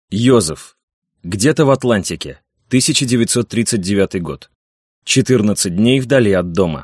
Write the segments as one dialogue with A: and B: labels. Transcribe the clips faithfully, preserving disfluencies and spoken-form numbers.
A: Йозеф. Где-то в Атлантике. тысяча девятьсот тридцать девятый год. четырнадцать дней вдали от дома.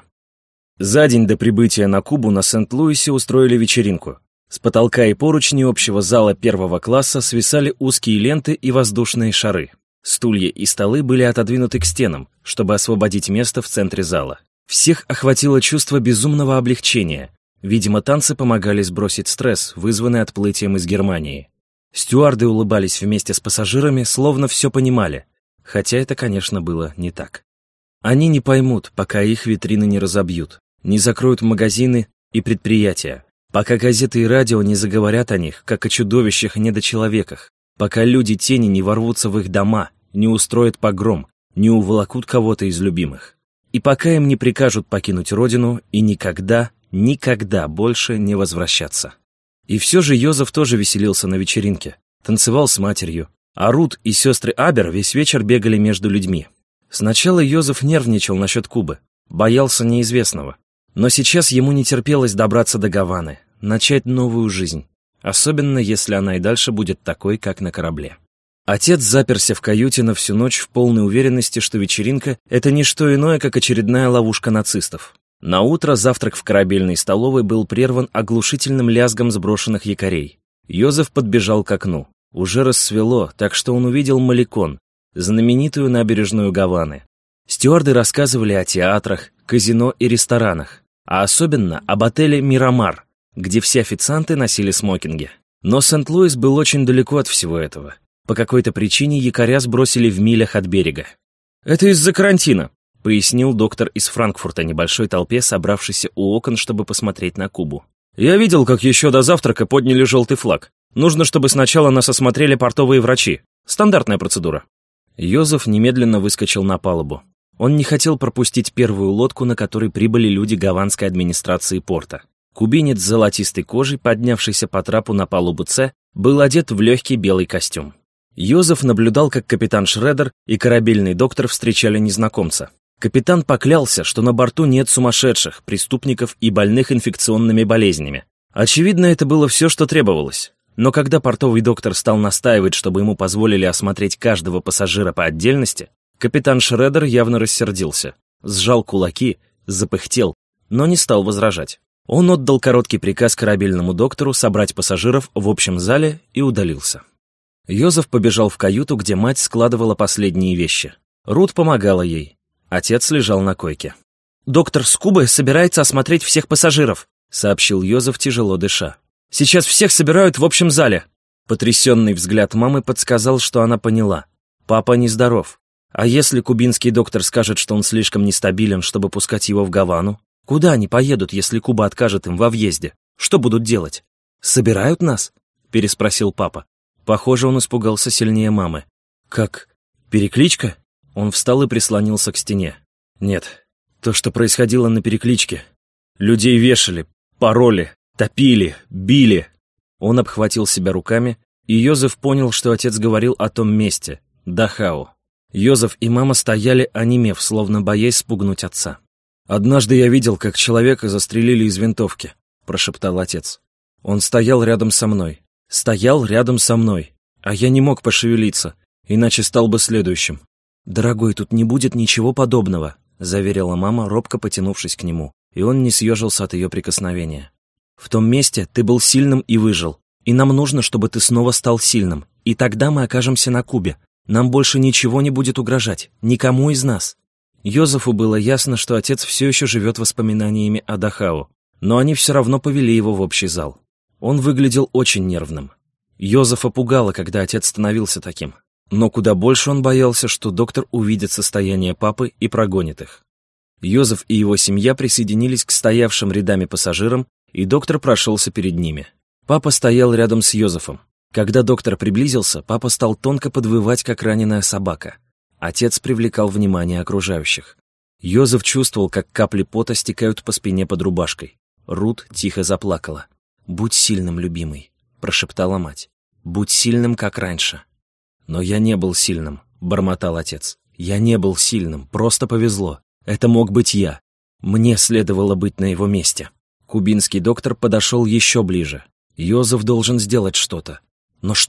A: За день до прибытия на Кубу на Сент-Луисе устроили вечеринку. С потолка и поручней общего зала первого класса свисали узкие ленты и воздушные шары. Стулья и столы были отодвинуты к стенам, чтобы освободить место в центре зала. Всех охватило чувство безумного облегчения. Видимо, танцы помогали сбросить стресс, вызванный отплытием из Германии. Стюарды улыбались вместе с пассажирами, словно все понимали, хотя это, конечно, было не так. Они не поймут, пока их витрины не разобьют, не закроют магазины и предприятия, пока газеты и радио не заговорят о них, как о чудовищах и недочеловеках, пока люди-тени не ворвутся в их дома, не устроят погром, не уволокут кого-то из любимых. И пока им не прикажут покинуть родину и никогда, никогда больше не возвращаться. И все же Йозеф тоже веселился на вечеринке, танцевал с матерью, а Рут и сестры Абер весь вечер бегали между людьми. Сначала Йозеф нервничал насчет Кубы, боялся неизвестного, но сейчас ему не терпелось добраться до Гаваны, начать новую жизнь, особенно если она и дальше будет такой, как на корабле. Отец заперся в каюте на всю ночь в полной уверенности, что вечеринка — это не что иное, как очередная ловушка нацистов. Наутро завтрак в корабельной столовой был прерван оглушительным лязгом сброшенных якорей. Йозеф подбежал к окну. Уже рассвело, так что он увидел Маликон, знаменитую набережную Гаваны. Стюарды рассказывали о театрах, казино и ресторанах, а особенно об отеле «Мирамар», где все официанты носили смокинги. Но Сент-Луис был очень далеко от всего этого. По какой-то причине якоря сбросили в милях от берега. «Это из-за карантина», — пояснил доктор из Франкфурта небольшой толпе, собравшейся у окон, чтобы посмотреть на Кубу. «Я видел, как еще до завтрака подняли желтый флаг. Нужно, чтобы сначала нас осмотрели портовые врачи. Стандартная процедура». Йозеф немедленно выскочил на палубу. Он не хотел пропустить первую лодку, на которой прибыли люди гаванской администрации порта. Кубинец с золотистой кожей, поднявшийся по трапу на палубу С, был одет в легкий белый костюм. Йозеф наблюдал, как капитан Шредер и корабельный доктор встречали незнакомца. Капитан поклялся, что на борту нет сумасшедших, преступников и больных инфекционными болезнями. Очевидно, это было все, что требовалось. Но когда портовый доктор стал настаивать, чтобы ему позволили осмотреть каждого пассажира по отдельности, капитан Шредер явно рассердился, сжал кулаки, запыхтел, но не стал возражать. Он отдал короткий приказ корабельному доктору собрать пассажиров в общем зале и удалился. Йозеф побежал в каюту, где мать складывала последние вещи. Рут помогала ей. Отец лежал на койке. «Доктор с Кубы собирается осмотреть всех пассажиров», — сообщил Йозеф, тяжело дыша. «Сейчас всех собирают в общем зале». Потрясенный взгляд мамы подсказал, что она поняла. Папа нездоров. А если кубинский доктор скажет, что он слишком нестабилен, чтобы пускать его в Гавану? Куда они поедут, если Куба откажет им во въезде? Что будут делать? «Собирают нас?» — переспросил папа. Похоже, он испугался сильнее мамы. «Как? Перекличка?» Он встал и прислонился к стене. «Нет, то, что происходило на перекличке. Людей вешали, пороли, топили, били». Он обхватил себя руками, и Йозеф понял, что отец говорил о том месте, Дахау. Йозеф и мама стояли, онемев, словно боясь спугнуть отца. «Однажды я видел, как человека застрелили из винтовки», — прошептал отец. «Он стоял рядом со мной. Стоял рядом со мной, а я не мог пошевелиться, иначе стал бы следующим». «Дорогой, тут не будет ничего подобного», — заверила мама, робко потянувшись к нему, и он не съежился от ее прикосновения. «В том месте ты был сильным и выжил, и нам нужно, чтобы ты снова стал сильным, и тогда мы окажемся на Кубе. Нам больше ничего не будет угрожать, никому из нас». Йозефу было ясно, что отец все еще живет воспоминаниями о Дахау, но они все равно повели его в общий зал. Он выглядел очень нервным. Йозефа пугало, когда отец становился таким. Но куда больше он боялся, что доктор увидит состояние папы и прогонит их. Йозеф и его семья присоединились к стоявшим рядами пассажирам, и доктор прошелся перед ними. Папа стоял рядом с Йозефом. Когда доктор приблизился, папа стал тонко подвывать, как раненая собака. Отец привлекал внимание окружающих. Йозеф чувствовал, как капли пота стекают по спине под рубашкой. Рут тихо заплакала. «Будь сильным, любимый», — прошептала мать. «Будь сильным, как раньше». «Но я не был сильным», — бормотал отец. «Я не был сильным, просто повезло. Это мог быть я. Мне следовало быть на его месте». Кубинский доктор подошел еще ближе. Йозеф должен сделать что-то. Но что?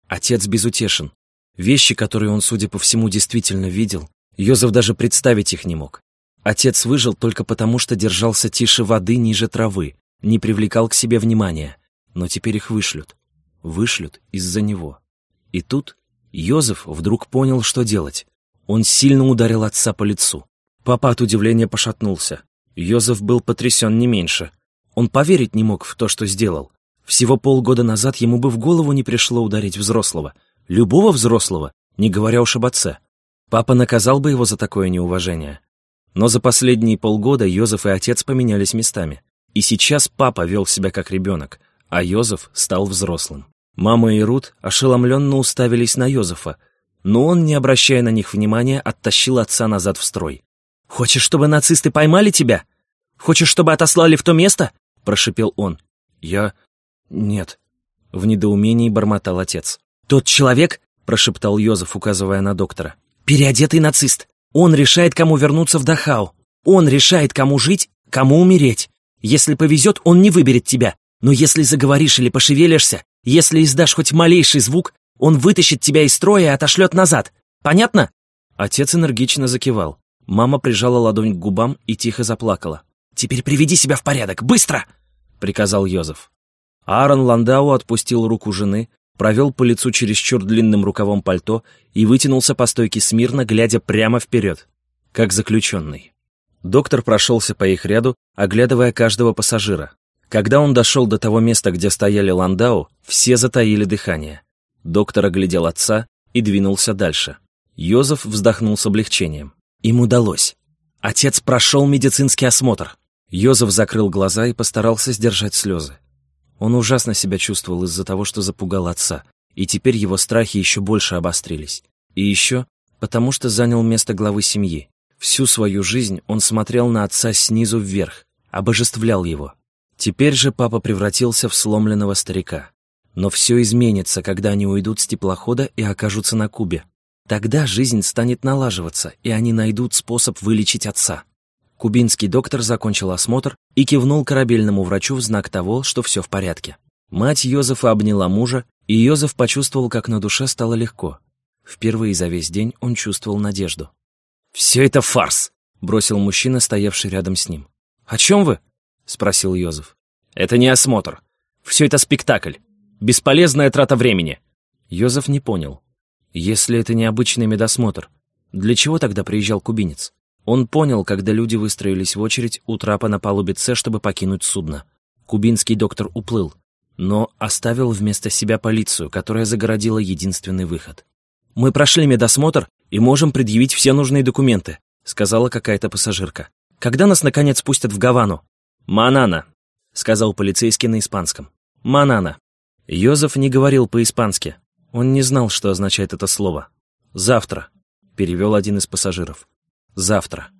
A: Отец безутешен. Вещи, которые он, судя по всему, действительно видел, Йозеф даже представить их не мог. Отец выжил только потому, что держался тише воды, ниже травы, не привлекал к себе внимания. Но теперь их вышлют. Вышлют из-за него. И тут Йозеф вдруг понял, что делать. Он сильно ударил отца по лицу. Папа от удивления пошатнулся. Йозеф был потрясен не меньше. Он поверить не мог в то, что сделал. Всего полгода назад ему бы в голову не пришло ударить взрослого. Любого взрослого, не говоря уж об отце. Папа наказал бы его за такое неуважение. Но за последние полгода Йозеф и отец поменялись местами. И сейчас папа вел себя как ребенок, а Йозеф стал взрослым. Мама и Рут ошеломленно уставились на Йозефа, но он, не обращая на них внимания, оттащил отца назад в строй. «Хочешь, чтобы нацисты поймали тебя? Хочешь, чтобы отослали в то место?» – прошипел он. «Я... нет», – в недоумении бормотал отец. «Тот человек, — прошептал Йозеф, указывая на доктора, — переодетый нацист. Он решает, кому вернуться в Дахау. Он решает, кому жить, кому умереть. Если повезет, он не выберет тебя. Но если заговоришь или пошевелишься, если издашь хоть малейший звук, он вытащит тебя из строя и отошлет назад. Понятно?» Отец энергично закивал. Мама прижала ладонь к губам и тихо заплакала. «Теперь приведи себя в порядок, быстро!» — приказал Йозеф. Аарон Ландау отпустил руку жены, провел по лицу чересчур длинным рукавом пальто и вытянулся по стойке смирно, глядя прямо вперед, как заключенный. Доктор прошелся по их ряду, оглядывая каждого пассажира. Когда он дошел до того места, где стояли Ландау, все затаили дыхание. Доктор оглядел отца и двинулся дальше. Йозеф вздохнул с облегчением. Им удалось. Отец прошел медицинский осмотр. Йозеф закрыл глаза и постарался сдержать слезы. Он ужасно себя чувствовал из-за того, что запугал отца, и теперь его страхи еще больше обострились. И еще потому, что занял место главы семьи. Всю свою жизнь он смотрел на отца снизу вверх, обожествлял его. Теперь же папа превратился в сломленного старика. Но все изменится, когда они уйдут с теплохода и окажутся на Кубе. Тогда жизнь станет налаживаться, и они найдут способ вылечить отца. Кубинский доктор закончил осмотр и кивнул корабельному врачу в знак того, что все в порядке. Мать Йозефа обняла мужа, и Йозеф почувствовал, как на душе стало легко. Впервые за весь день он чувствовал надежду. «Все это фарс!» — бросил мужчина, стоявший рядом с ним. «О чем вы?» — спросил Йозеф. «Это не осмотр. Все это спектакль. Бесполезная трата времени». Йозеф не понял. Если это не обычный медосмотр, для чего тогда приезжал кубинец? Он понял, когда люди выстроились в очередь у трапа на палубе С, чтобы покинуть судно. Кубинский доктор уплыл, но оставил вместо себя полицию, которая загородила единственный выход. «Мы прошли медосмотр и можем предъявить все нужные документы», — сказала какая-то пассажирка. «Когда нас, наконец, пустят в Гавану?» «Манана», — сказал полицейский на испанском. «Манана». Йозеф не говорил по-испански. Он не знал, что означает это слово. «Завтра», — перевел один из пассажиров. «Завтра».